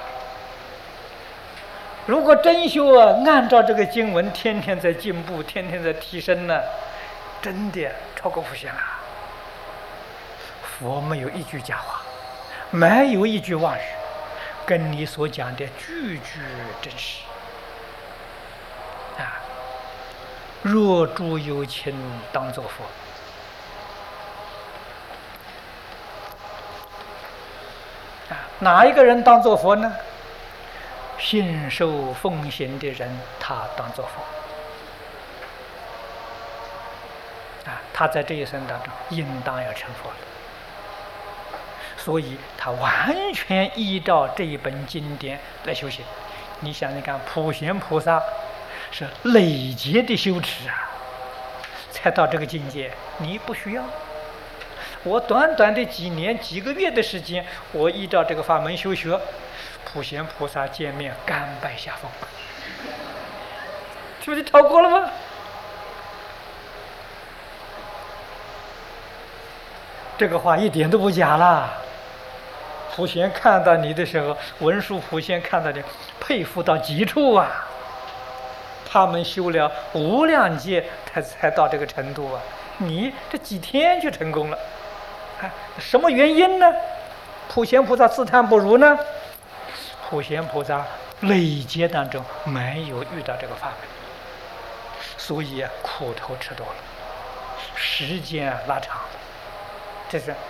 Speaker 1: 如果真修按照这个经文天天在进步，天天在提升呢，真的超过普贤了。佛没有一句假话，没有一句妄语，跟你所讲的句句真实若诸有情当作佛，哪一个人当作佛呢？信受奉行的人，他当作佛他在这一生当中应当要成佛了。所以他完全依照这一本经典来修行。你想想看，普贤菩萨是累劫的修持才到这个境界，你不需要。我短短的几年几个月的时间，我依照这个法门修学，普贤菩萨见面甘拜下风，是不是超过了吗？这个话一点都不假啦普贤看到你的时候，文殊普贤看到你，佩服到极处啊！他们修了无量劫，才到这个程度啊！你这几天就成功了，啊，什么原因呢？普贤菩萨自叹不如呢？普贤菩萨累劫当中没有遇到这个法门，所以苦头吃多了，时间拉长了。这是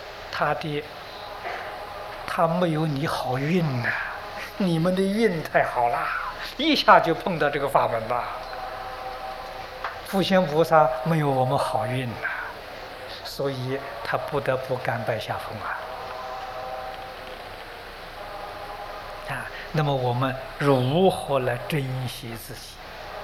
Speaker 1: 他没有你好运呐，你们的运太好了，一下就碰到这个法门了。普贤菩萨没有我们好运呐，所以他不得不甘拜下风啊。那么我们如何来珍惜自己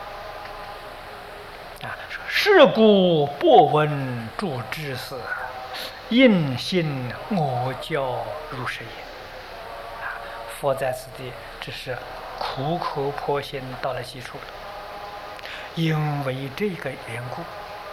Speaker 1: 啊？是故不闻诸知识，应信我教如是也。佛在此地只是苦口婆心到了基础了，因为这个缘故，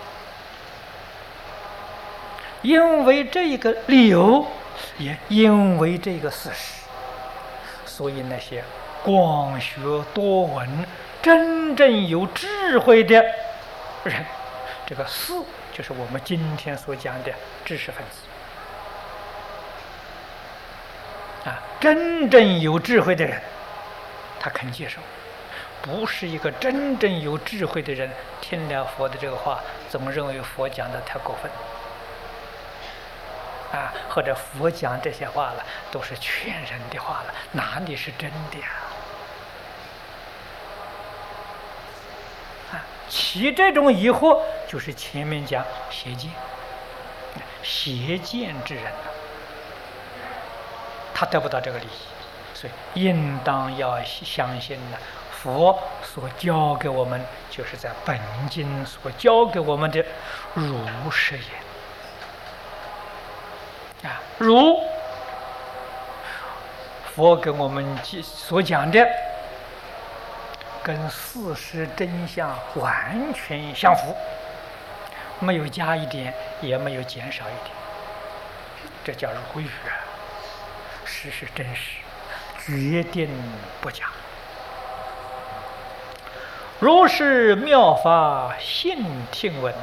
Speaker 1: 因为这个理由，也因为这个事实，所以那些广学多闻、真正有智慧的人，这个四就是我们今天所讲的知识分子啊，真正有智慧的人，他肯接受。不是一个真正有智慧的人，听了佛的这个话，总认为佛讲的太过分啊，或者佛讲这些话了都是劝人的话了，哪里是真的呀？啊，起这种疑惑，就是前面讲邪见，邪见之人他得不到这个利益，所以应当要相信呢。佛所教给我们，就是在本经所教给我们的如是言啊，如佛给我们所讲的，跟事实真相完全相符，没有加一点，也没有减少一点，这叫如语啊，事实真实，决定不假。如是妙法信听闻，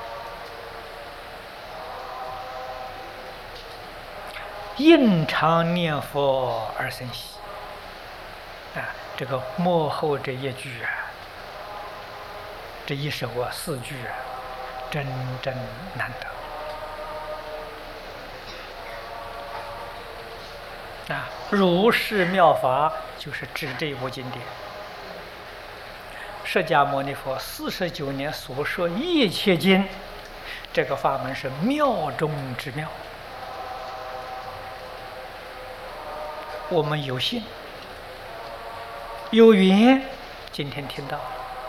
Speaker 1: 应常念佛而生喜啊！这个幕后这一句啊，这一首啊四句啊，真正难得啊！如是妙法就是指这部经典。释迦牟尼佛49年所说一切经，这个法门是妙中之妙。我们有幸有缘，今天听到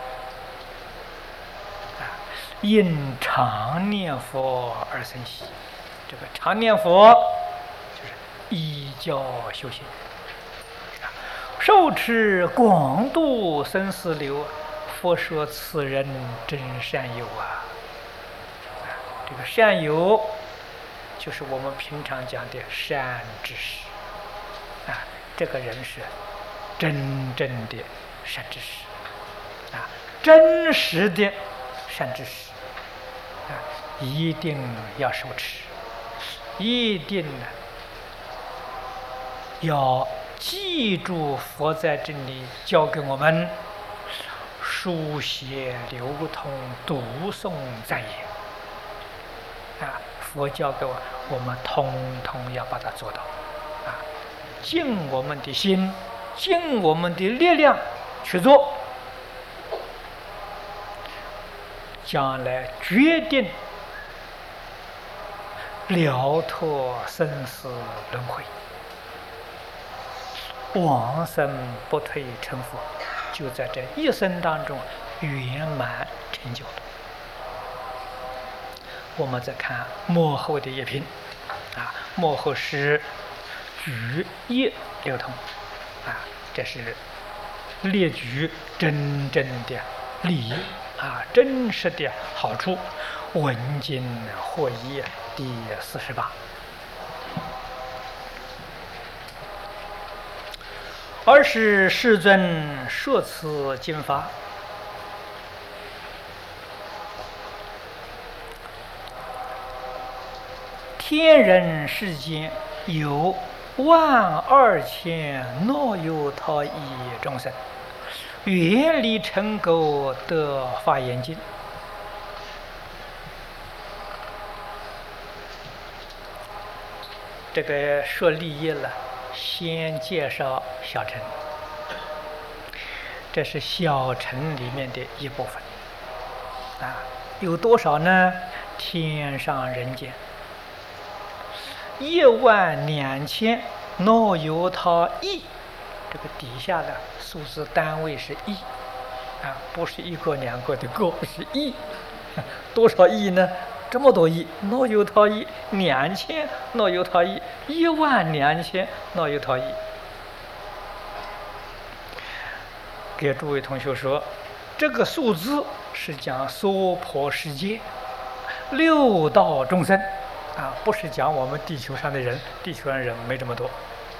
Speaker 1: 因常念佛而生喜。这个常念佛就是依教修行，受持广度生死流。佛说此人真善友啊！这个善友就是我们平常讲的善知识啊，这个人是真正的善知识啊，真实的善知识啊，一定要受持，一定要记住佛在这里教给我们。书写流通读诵赞言啊，佛教给我们通通要把它做到啊，尽我们的心，尽我们的力量去做，将来决定了脱生死轮回，往生不退成佛。就在这一生当中圆满成就了。我们再看末后的一品啊，末后是举业流通啊，这是列举真正的利益啊，真实的好处。文经会议第48。 而是世尊说此经法，天人世间有12000若有他一众生，愿力成垢得华严经。这个说利益了，先介绍小乘，这是小乘里面的一部分。有多少呢？天上人间12000若有他亿，这个底下的数字单位是亿，不是一个两个的个，是亿。多少亿呢？这么多亿，若有他亿，2000若有他亿，12000若有他亿。给诸位同学说，这个数字是讲娑婆世界六道众生不是讲我们地球上的人，地球上人没这么多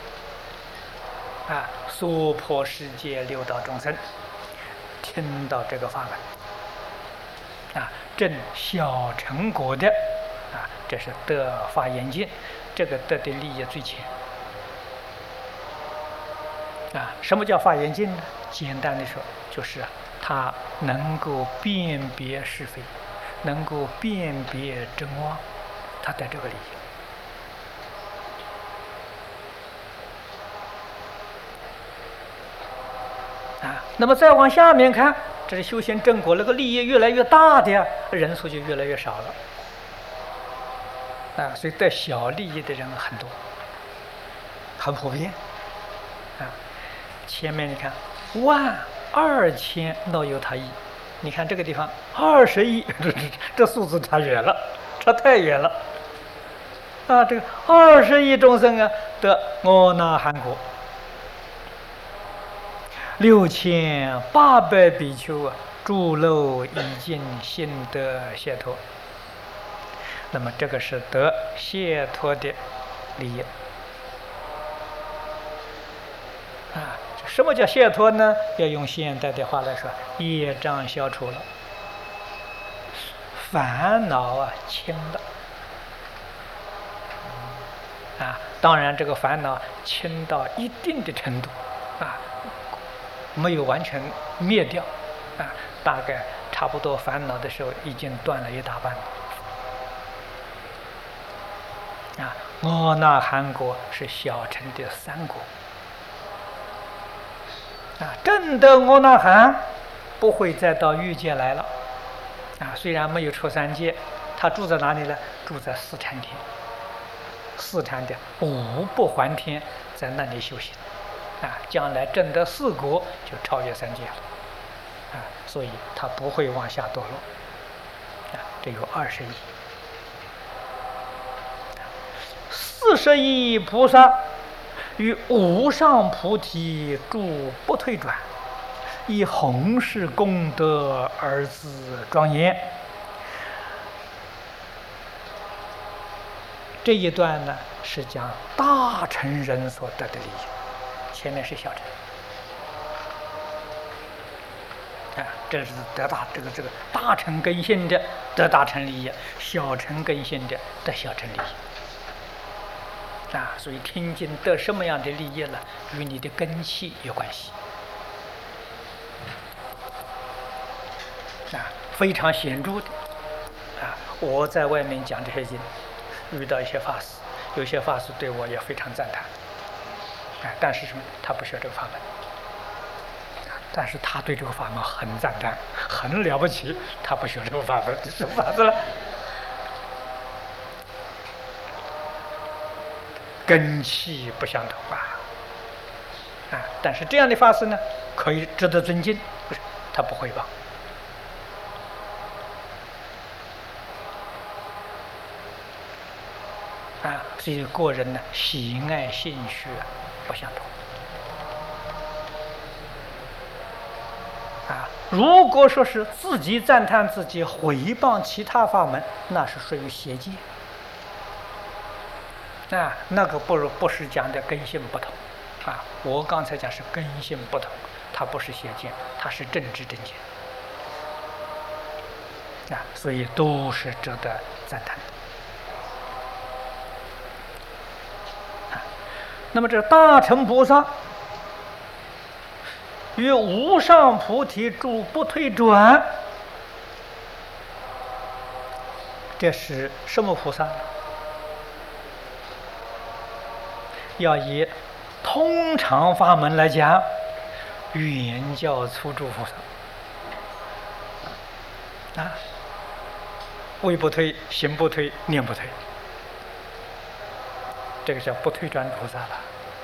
Speaker 1: 娑婆世界六道众生听到这个法门证小乘果的这是得华严经，这个得的利益最浅什么叫华严经呢？简单的说，就是它能够辨别是非，能够辨别真妄，它得这个利益那么再往下面看，这是修行正果，那个利益越来越大的人数就越来越少了所以得小利益的人很多，很普遍前面你看12000若有他亿，你看这个地方20亿，这数字差远了，差太远了这个20亿众生得阿那含果，6800比丘诸漏已尽心得解脱。那么这个是得解脱的利益什么叫解脱呢？要用现代的话来说，业障消除了，烦恼轻了当然这个烦恼轻到一定的程度没有完全灭掉大概差不多烦恼的时候已经断了一大半阿那含果是小乘的3果真的阿那含不会再到欲界来了虽然没有出三界，他住在哪里呢？住在四禅天，四禅的五不还天，在那里修行将来证得4果就超越三界了所以他不会往下堕落这有20亿，40亿菩萨与无上菩提诸不退转，以弘誓功德而自庄严。这一段呢是讲大乘人所得的利益，前面是小乘这是得大这个大乘根性的得大乘利益，小乘根性的得小乘利益所以听经得什么样的利益了，与你的根器有关系非常显著的我在外面讲这些经，遇到一些法师，有些法师对我也非常赞叹但是什么？他不学这个法门但是他对这个法门很赞叹，很了不起，他不学这个法门，什么法子了？根器不相同但是这样的法师呢，可以值得尊敬，不是他不会吧所以个人呢喜爱兴趣不相同如果说是自己赞叹自己，毁谤其他法门，那是属于邪见那个不是讲的根性不同我刚才讲是根性不同，它不是邪见，它是正知正见所以都是值得赞叹的。那么这大乘菩萨与无上菩提住不退转，这是什么菩萨？要以通常法门来讲，圆教初住菩萨位不退，行不退，念不退，这个叫不退转菩萨了。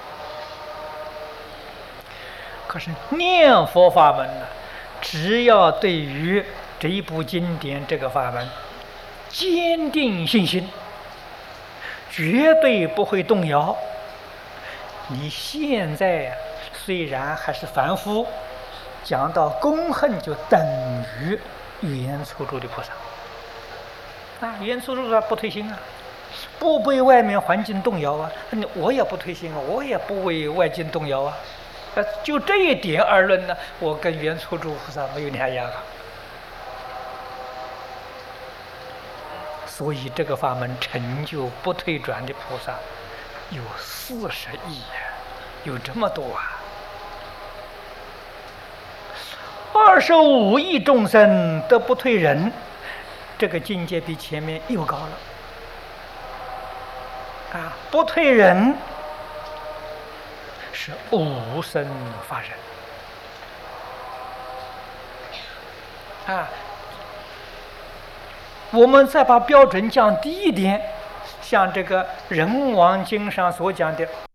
Speaker 1: 可是念佛法门呢，只要对于这一部经典这个法门坚定信心，绝对不会动摇。你现在虽然还是凡夫，讲到公恨就等于圆初住的菩萨圆初住菩萨不退心不被外面环境动摇我也不退心我也不为外境动摇就这一点而论呢，我跟圆初住菩萨没有两样所以这个法门成就不退转的菩萨有40亿有这么多25亿众生得不退忍，这个境界比前面又高了不退忍是无生法忍我们再把标准降低一点，像这个《人王经》上所讲的